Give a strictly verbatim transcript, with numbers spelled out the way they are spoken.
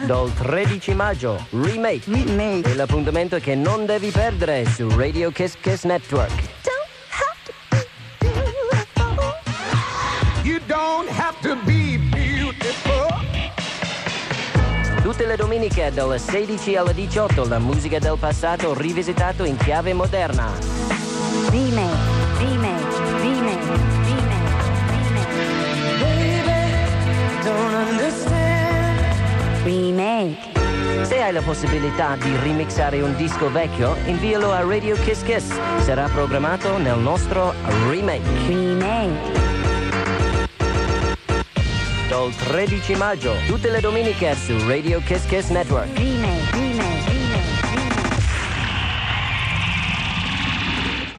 Dal tredici maggio, Remake. Remake. E l'appuntamento che non devi perdere su Radio Kiss Kiss Network. You don't have to be beautiful. Tutte le domeniche dalle sedici alle diciotto, la musica del passato rivisitato in chiave moderna. Remake, remake, remake, remake, remake. Baby, don't understand. Remake. Se hai la possibilità di remixare un disco vecchio, invialo a Radio Kiss Kiss. Sarà programmato nel nostro Remake. Remake. Dal tredici maggio, tutte le domeniche su Radio Kiss Kiss Network.